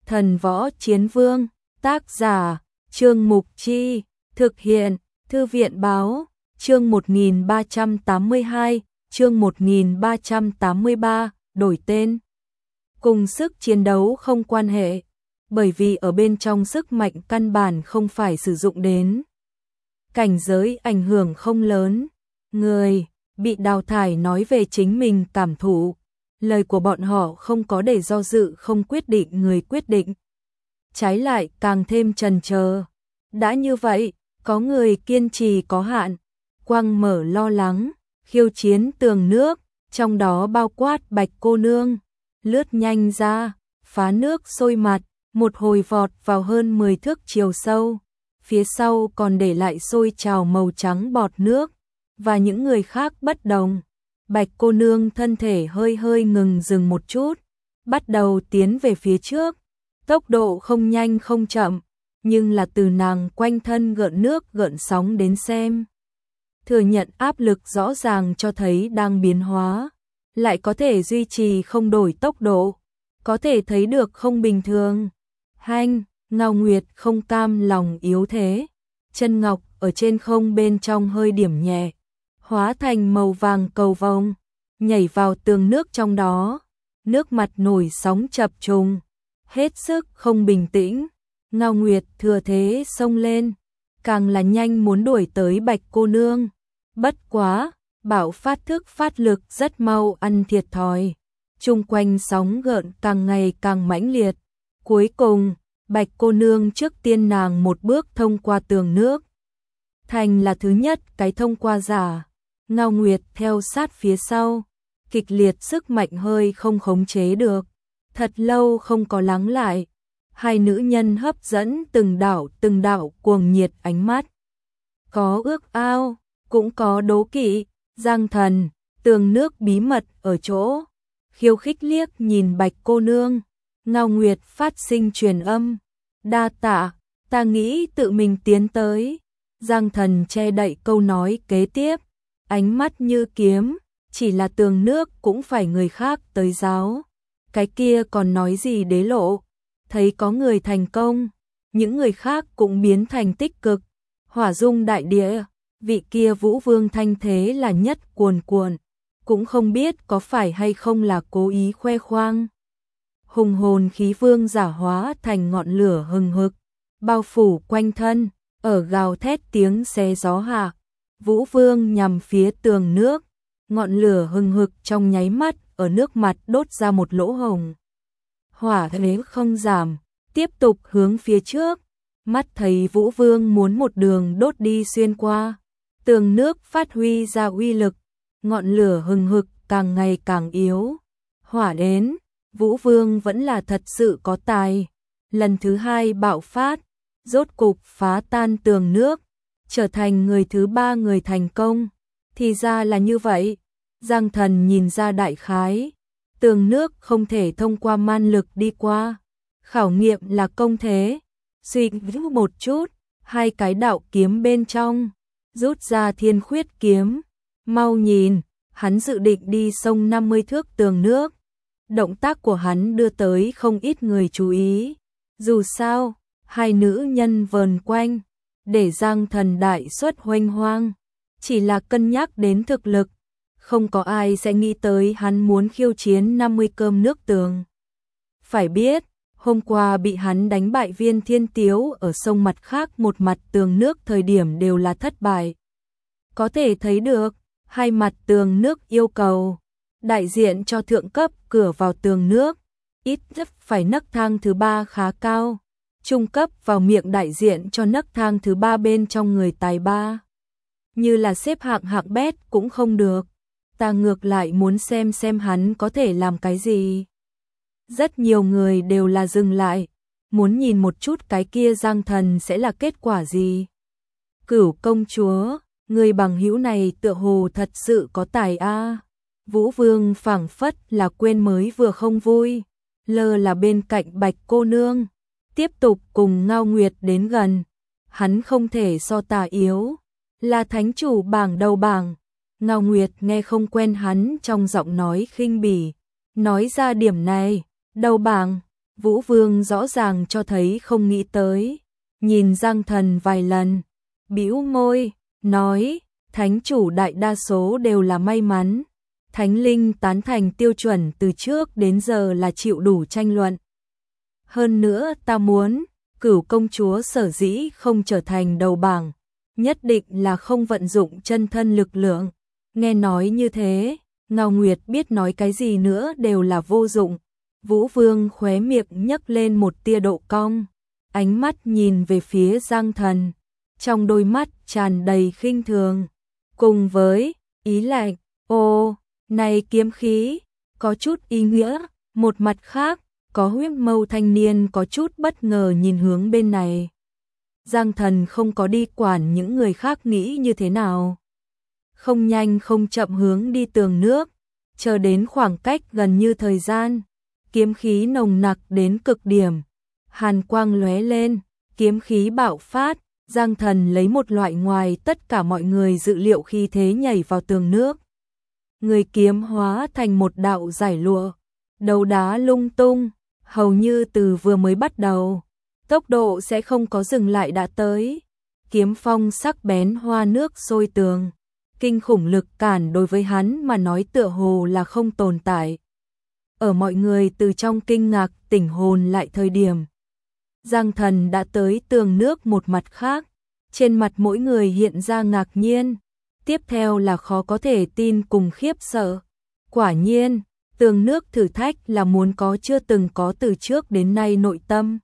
Thần Võ Chiến Vương, tác giả, Trương Mục Chi, thực hiện, Thư viện Báo, chương 1382, chương 1383, đổi tên. Cùng sức chiến đấu không quan hệ, bởi vì ở bên trong sức mạnh căn bản không phải sử dụng đến. Cảnh giới ảnh hưởng không lớn, người bị đào thải nói về chính mình cảm thụ. Lời của bọn họ không có để do dự không quyết định người quyết định. Trái lại càng thêm chần chờ. Đã như vậy, có người kiên trì có hạn, quang mở lo lắng, khiêu chiến tường nước, trong đó bao quát Bạch cô nương, lướt nhanh ra, phá nước sôi mặt, một hồi vọt vào hơn 10 thước chiều sâu, phía sau còn để lại sôi trào màu trắng bọt nước, và những người khác bất đồng. Bạch cô nương thân thể hơi hơi ngừng dừng một chút, bắt đầu tiến về phía trước, tốc độ không nhanh không chậm, nhưng là từ nàng quanh thân gợn nước gợn sóng đến xem. Thừa nhận áp lực rõ ràng cho thấy đang biến hóa, lại có thể duy trì không đổi tốc độ, có thể thấy được không bình thường. Hanh, Ngao Nguyệt không cam lòng yếu thế, chân ngọc ở trên không bên trong hơi điểm nhẹ, hóa thành màu vàng cầu vồng, nhảy vào tường nước trong đó, nước mặt nổi sóng chập trùng, hết sức không bình tĩnh. Ngao Nguyệt thừa thế xông lên, càng là nhanh muốn đuổi tới Bạch cô nương. Bất quá, bạo phát thức phát lực rất mau ăn thiệt thòi. Chung quanh sóng gợn càng ngày càng mãnh liệt. Cuối cùng, Bạch cô nương trước tiên nàng một bước thông qua tường nước. Thành là thứ nhất cái thông qua giả. Ngao Nguyệt theo sát phía sau. Kịch liệt sức mạnh hơi không khống chế được. Thật lâu không có lắng lại. Hai nữ nhân hấp dẫn từng đạo cuồng nhiệt ánh mắt. Có ước ao, cũng có đố kỵ. Giang Thần, tường nước bí mật ở chỗ. Khiêu khích liếc nhìn Bạch cô nương. Ngao Nguyệt phát sinh truyền âm. Đa tạ, ta nghĩ tự mình tiến tới. Giang Thần che đậy câu nói kế tiếp. Ánh mắt như kiếm, chỉ là tường nước cũng phải người khác tới giáo. Cái kia còn nói gì đế lộ. Thấy có người thành công, những người khác cũng biến thành tích cực. Hỏa dung đại địa, vị kia Vũ Vương thanh thế là nhất cuồn cuộn, cũng không biết có phải hay không là cố ý khoe khoang. Hùng hồn khí vương giả hóa thành ngọn lửa hừng hực, bao phủ quanh thân, ở gào thét tiếng xé gió hạ. Vũ Vương nhằm phía tường nước, ngọn lửa hừng hực trong nháy mắt ở nước mặt đốt ra một lỗ hổng. Hỏa thế không giảm, tiếp tục hướng phía trước, mắt thấy Vũ Vương muốn một đường đốt đi xuyên qua. Tường nước phát huy ra uy lực, ngọn lửa hừng hực càng ngày càng yếu. Hỏa đến, Vũ Vương vẫn là thật sự có tài. Lần thứ hai bạo phát, rốt cục phá tan tường nước, trở thành người thứ ba người thành công. Thì ra là như vậy, Giang Thần nhìn ra đại khái. Tường nước không thể thông qua man lực đi qua. Khảo nghiệm là công thế. Suy nghĩ một chút, hai cái đạo kiếm bên trong, rút ra thiên khuyết kiếm. Mau nhìn, hắn dự định đi sông 50 thước tường nước. Động tác của hắn đưa tới không ít người chú ý. Dù sao, hai nữ nhân vờn quanh, để Giang Thần đại xuất hoành hoang. Chỉ là cân nhắc đến thực lực, không có ai sẽ nghĩ tới hắn muốn khiêu chiến 50 cơm nước tường. Phải biết, hôm qua bị hắn đánh bại Viên Thiên Tiếu ở sông mặt khác một mặt tường nước thời điểm đều là thất bại. Có thể thấy được, hai mặt tường nước yêu cầu, đại diện cho thượng cấp cửa vào tường nước, ít nhất phải nấc thang thứ ba khá cao, trung cấp vào miệng đại diện cho nấc thang thứ ba bên trong người tài ba. Như là xếp hạng hạng bét cũng không được. Ta ngược lại muốn xem hắn có thể làm cái gì. Rất nhiều người đều là dừng lại, muốn nhìn một chút cái kia Giang Thần sẽ là kết quả gì. Cửu công chúa, người bằng hữu này tựa hồ thật sự có tài a. Vũ Vương phảng phất là quên mới vừa không vui, lơ là bên cạnh Bạch cô nương, tiếp tục cùng Ngao Nguyệt đến gần. Hắn không thể so tà yếu, là thánh chủ bảng đầu bảng. Ngao Nguyệt nghe không quen hắn trong giọng nói khinh bỉ, nói ra điểm này, đầu bảng, Vũ Vương rõ ràng cho thấy không nghĩ tới, nhìn Giang Thần vài lần, bĩu môi, nói, thánh chủ đại đa số đều là may mắn. Thánh linh tán thành tiêu chuẩn từ trước đến giờ là chịu đủ tranh luận. Hơn nữa ta muốn, Cửu công chúa sở dĩ không trở thành đầu bảng, nhất định là không vận dụng chân thân lực lượng. Nghe nói như thế, Ngao Nguyệt biết nói cái gì nữa đều là vô dụng. Vũ Vương khóe miệng nhấc lên một tia độ cong, ánh mắt nhìn về phía Giang Thần, trong đôi mắt tràn đầy khinh thường, cùng với ý lạnh, ô, này kiếm khí, có chút ý nghĩa. Một mặt khác, có huyết mâu thanh niên có chút bất ngờ nhìn hướng bên này. Giang Thần không có đi quản những người khác nghĩ như thế nào. Không nhanh không chậm hướng đi tường nước, chờ đến khoảng cách gần như thời gian. Kiếm khí nồng nặc đến cực điểm, hàn quang lóe lên, kiếm khí bạo phát, Giang Thần lấy một loại ngoài tất cả mọi người dự liệu khí thế nhảy vào tường nước. Người kiếm hóa thành một đạo giải lụa, đầu đá lung tung, hầu như từ vừa mới bắt đầu, tốc độ sẽ không có dừng lại đã tới. Kiếm phong sắc bén hoa nước sôi tường, kinh khủng lực cản đối với hắn mà nói tựa hồ là không tồn tại. Ở mọi người từ trong kinh ngạc tỉnh hồn lại thời điểm, Giang Thần đã tới tường nước một mặt khác, trên mặt mỗi người hiện ra ngạc nhiên, tiếp theo là khó có thể tin cùng khiếp sợ. Quả nhiên, tường nước thử thách là muốn có chưa từng có từ trước đến nay nội tâm,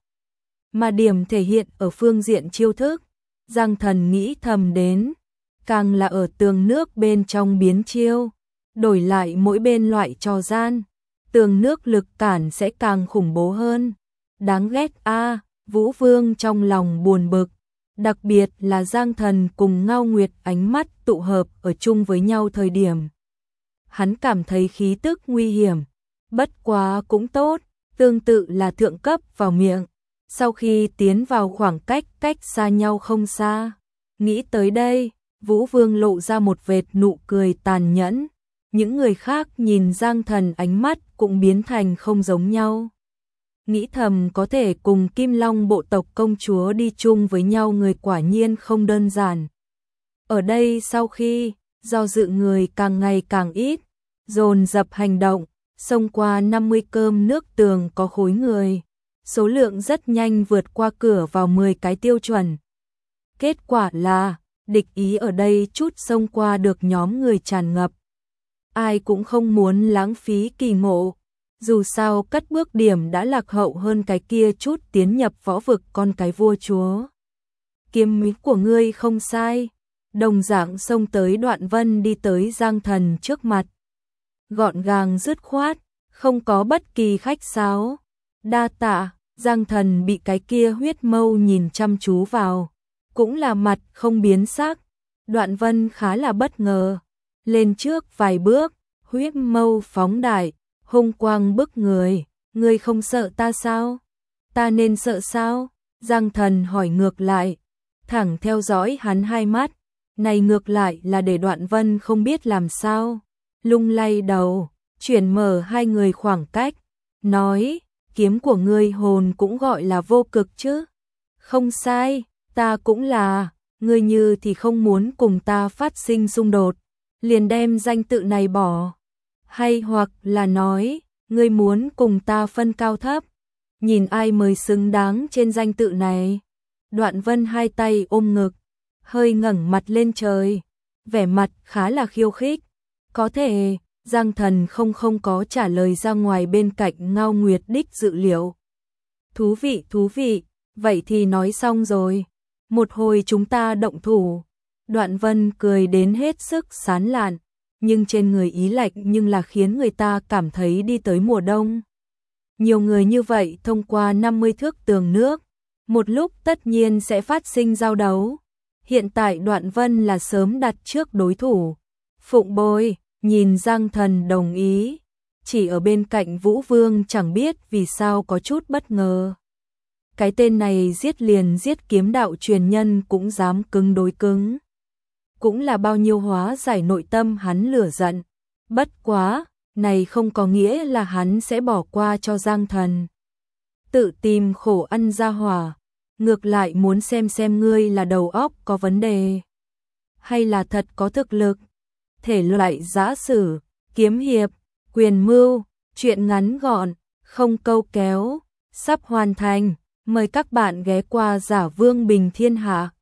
mà điểm thể hiện ở phương diện chiêu thức. Giang Thần nghĩ thầm đến, càng là ở tường nước bên trong biến chiêu, đổi lại mỗi bên loại trò gian, tường nước lực cản sẽ càng khủng bố hơn. Đáng ghét a, Vũ Vương trong lòng buồn bực, đặc biệt là Giang Thần cùng Ngao Nguyệt ánh mắt tụ hợp ở chung với nhau thời điểm. Hắn cảm thấy khí tức nguy hiểm, bất quá cũng tốt, tương tự là thượng cấp vào miệng, sau khi tiến vào khoảng cách xa nhau không xa. Nghĩ tới đây, Vũ Vương lộ ra một vệt nụ cười tàn nhẫn, những người khác nhìn Giang Thần ánh mắt cũng biến thành không giống nhau. Nghĩ thầm có thể cùng Kim Long bộ tộc công chúa đi chung với nhau người quả nhiên không đơn giản. Ở đây sau khi do dự người càng ngày càng ít, dồn dập hành động, xông qua 50 cơm nước tường có khối người, số lượng rất nhanh vượt qua cửa vào 10 cái tiêu chuẩn. Kết quả là, địch ý ở đây chút xông qua được nhóm người tràn ngập. Ai cũng không muốn lãng phí kỳ ngộ, dù sao cất bước điểm đã lạc hậu hơn cái kia chút tiến nhập võ vực con cái vua chúa. Kiếm ý của ngươi không sai. Đồng dạng xông tới Đoạn Vân đi tới Giang Thần trước mặt. Gọn gàng dứt khoát, không có bất kỳ khách sáo. Đa tạ, Giang Thần bị cái kia huyết mâu nhìn chăm chú vào, cũng là mặt không biến sắc. Đoạn Vân khá là bất ngờ, lên trước vài bước, huyết mâu phóng đại, hung quang bức người. Ngươi không sợ ta sao? Ta nên sợ sao? Giang Thần hỏi ngược lại, thẳng theo dõi hắn hai mắt. Này ngược lại là để Đoạn Vân không biết làm sao, lung lay đầu, chuyển mở hai người khoảng cách, nói, kiếm của ngươi hồn cũng gọi là vô cực chứ. Không sai, ta cũng là, ngươi như thì không muốn cùng ta phát sinh xung đột, liền đem danh tự này bỏ. Hay hoặc là nói, ngươi muốn cùng ta phân cao thấp, nhìn ai mới xứng đáng trên danh tự này. Đoạn Vân hai tay ôm ngực, hơi ngẩng mặt lên trời, vẻ mặt khá là khiêu khích. Có thể, Giang Thần không có trả lời ra ngoài bên cạnh Ngao Nguyệt đích dự liệu. Thú vị, vậy thì nói xong rồi. Một hồi chúng ta động thủ. Đoạn Vân cười đến hết sức sán lạn, nhưng trên người ý lạnh nhưng là khiến người ta cảm thấy đi tới mùa đông. Nhiều người như vậy thông qua 50 thước tường nước, một lúc tất nhiên sẽ phát sinh giao đấu. Hiện tại Đoạn Vân là sớm đặt trước đối thủ. Phụng Bồi nhìn Giang Thần đồng ý, chỉ ở bên cạnh Vũ Vương chẳng biết vì sao có chút bất ngờ. Cái tên này giết liền giết kiếm đạo truyền nhân cũng dám cứng đối cứng. Cũng là bao nhiêu hóa giải nội tâm hắn lửa giận. Bất quá, này không có nghĩa là hắn sẽ bỏ qua cho Giang Thần. tự tìm khổ ăn ra hỏa, ngược lại muốn xem ngươi là đầu óc có vấn đề, hay là thật có thực lực. Thể loại giã sử, kiếm hiệp, quyền mưu, truyện ngắn gọn, không câu kéo, sắp hoàn thành. Mời các bạn ghé qua Giả Vương Bình Thiên Hạ.